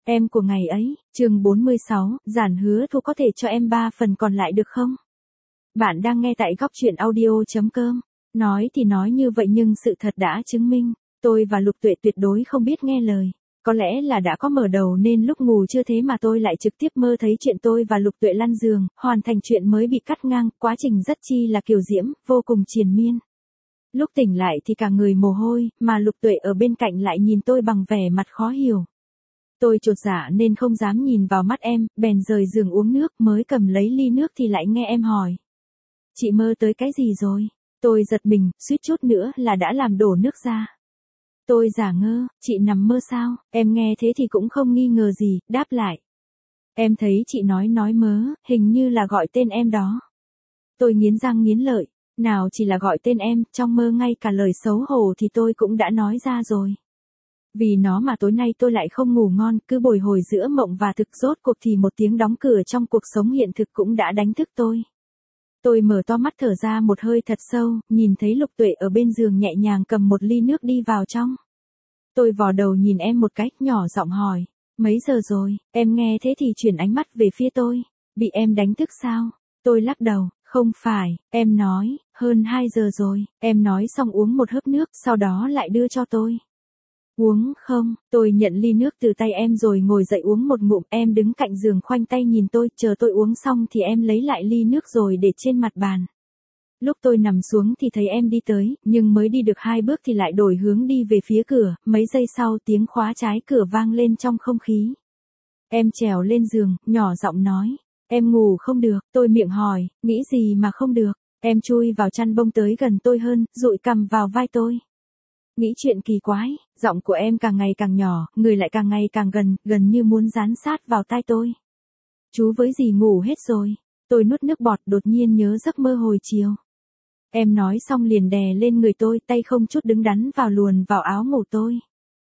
Em của ngày ấy, chương 46, Giản hứa Thu có thể cho em 3 phần còn lại được không? Bạn đang nghe tại góc truyện audio.com. Nói thì nói như vậy nhưng sự thật đã chứng minh, tôi và Lục Tuệ tuyệt đối không biết nghe lời. Có lẽ là đã có mở đầu nên lúc ngủ chưa thế mà tôi lại trực tiếp mơ thấy chuyện tôi và Lục Tuệ lăn giường, hoàn thành chuyện mới bị cắt ngang, quá trình rất chi là kiều diễm, vô cùng triền miên. Lúc tỉnh lại thì cả người mồ hôi, mà Lục Tuệ ở bên cạnh lại nhìn tôi bằng vẻ mặt khó hiểu. Tôi chột dạ nên không dám nhìn vào mắt em, bèn rời giường uống nước, mới cầm lấy ly nước thì lại nghe em hỏi. Chị mơ tới cái gì rồi? Tôi giật mình, suýt chút nữa là đã làm đổ nước ra. Tôi giả ngơ, chị nằm mơ sao? Em nghe thế thì cũng không nghi ngờ gì, đáp lại. Em thấy chị nói mớ, hình như là gọi tên em đó. Tôi nghiến răng nghiến lợi, nào chỉ là gọi tên em, trong mơ ngay cả lời xấu hổ thì tôi cũng đã nói ra rồi. Vì nó mà tối nay tôi lại không ngủ ngon, cứ bồi hồi giữa mộng và thực, rốt cuộc thì một tiếng đóng cửa trong cuộc sống hiện thực cũng đã đánh thức tôi. Tôi mở to mắt thở ra một hơi thật sâu, nhìn thấy Lục Tuệ ở bên giường nhẹ nhàng cầm một ly nước đi vào trong. Tôi vò đầu nhìn em một cách, nhỏ giọng hỏi, mấy giờ rồi? Em nghe thế thì chuyển ánh mắt về phía tôi, bị em đánh thức sao? Tôi lắc đầu, không phải, em nói, hơn 2 giờ rồi. Em nói xong uống một hớp nước, sau đó lại đưa cho tôi. Uống không? Tôi nhận ly nước từ tay em rồi ngồi dậy uống một ngụm. Em đứng cạnh giường khoanh tay nhìn tôi, chờ tôi uống xong thì em lấy lại ly nước rồi để trên mặt bàn. Lúc tôi nằm xuống thì thấy em đi tới, nhưng mới đi được 2 bước thì lại đổi hướng đi về phía cửa, mấy giây sau tiếng khóa trái cửa vang lên trong không khí. Em trèo lên giường, nhỏ giọng nói, em ngủ không được. Tôi miệng hỏi, nghĩ gì mà không được? Em chui vào chăn bông tới gần tôi hơn, dụi cằm vào vai tôi. Nghĩ chuyện kỳ quái, giọng của em càng ngày càng nhỏ, người lại càng ngày càng gần, gần như muốn dán sát vào tai tôi. Chú với dì ngủ hết rồi. Tôi nuốt nước bọt, đột nhiên nhớ giấc mơ hồi chiều. Em nói xong liền đè lên người tôi, tay không chút đứng đắn vào luồn vào áo ngủ tôi.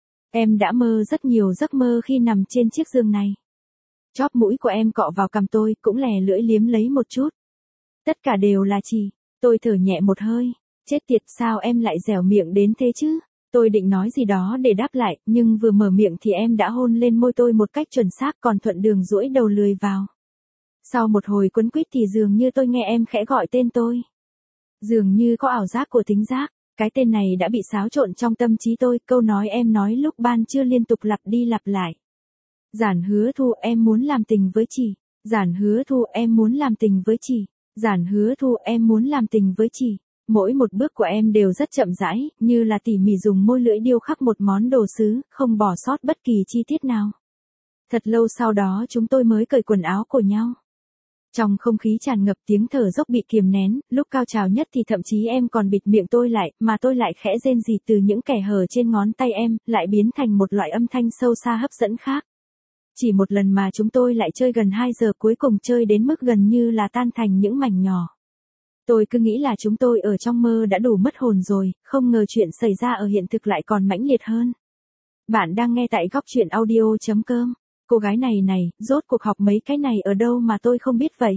Em đã mơ rất nhiều giấc mơ khi nằm trên chiếc giường này. Chóp mũi của em cọ vào cằm tôi, cũng lè lưỡi liếm lấy một chút. Tất cả đều là chị. Tôi thở nhẹ một hơi. Chết tiệt, sao em lại dẻo miệng đến thế chứ? Tôi định nói gì đó để đáp lại, nhưng vừa mở miệng thì em đã hôn lên môi tôi một cách chuẩn xác, còn thuận đường duỗi đầu lười vào. Sau một hồi quấn quýt thì dường như tôi nghe em khẽ gọi tên tôi. Dường như có ảo giác của thính giác, cái tên này đã bị xáo trộn trong tâm trí tôi, câu nói em nói lúc ban trưa liên tục lặp đi lặp lại. Giản hứa Thu, em muốn làm tình với chị. Giản hứa Thu, em muốn làm tình với chị. Giản hứa Thu, em muốn làm tình với chị. Mỗi một bước của em đều rất chậm rãi, như là tỉ mỉ dùng môi lưỡi điêu khắc một món đồ sứ, không bỏ sót bất kỳ chi tiết nào. Thật lâu sau đó chúng tôi mới cởi quần áo của nhau. Trong không khí tràn ngập tiếng thở dốc bị kiềm nén, lúc cao trào nhất thì thậm chí em còn bịt miệng tôi lại, mà tôi lại khẽ rên rỉ, từ những kẽ hở trên ngón tay em, lại biến thành một loại âm thanh sâu xa hấp dẫn khác. Chỉ một lần mà chúng tôi lại chơi gần 2 giờ, cuối cùng chơi đến mức gần như là tan thành những mảnh nhỏ. Tôi cứ nghĩ là chúng tôi ở trong mơ đã đủ mất hồn rồi, không ngờ chuyện xảy ra ở hiện thực lại còn mãnh liệt hơn. Bạn đang nghe tại góc truyện audio.com. Cô gái này, rốt cuộc học mấy cái này ở đâu mà tôi không biết vậy?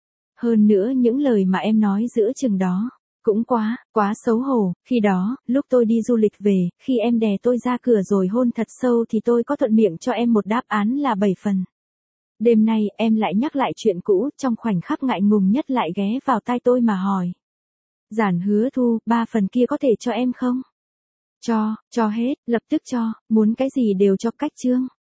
Hơn nữa những lời mà em nói giữa chừng đó, cũng quá xấu hổ. Khi đó, lúc tôi đi du lịch về, khi em đè tôi ra cửa rồi hôn thật sâu thì tôi có thuận miệng cho em một đáp án là 7 phần. Đêm nay, em lại nhắc lại chuyện cũ, trong khoảnh khắc ngại ngùng nhất lại ghé vào tai tôi mà hỏi. Giản hứa Thu, 3 phần kia có thể cho em không? Cho hết, lập tức cho, muốn cái gì đều cho, cách chương.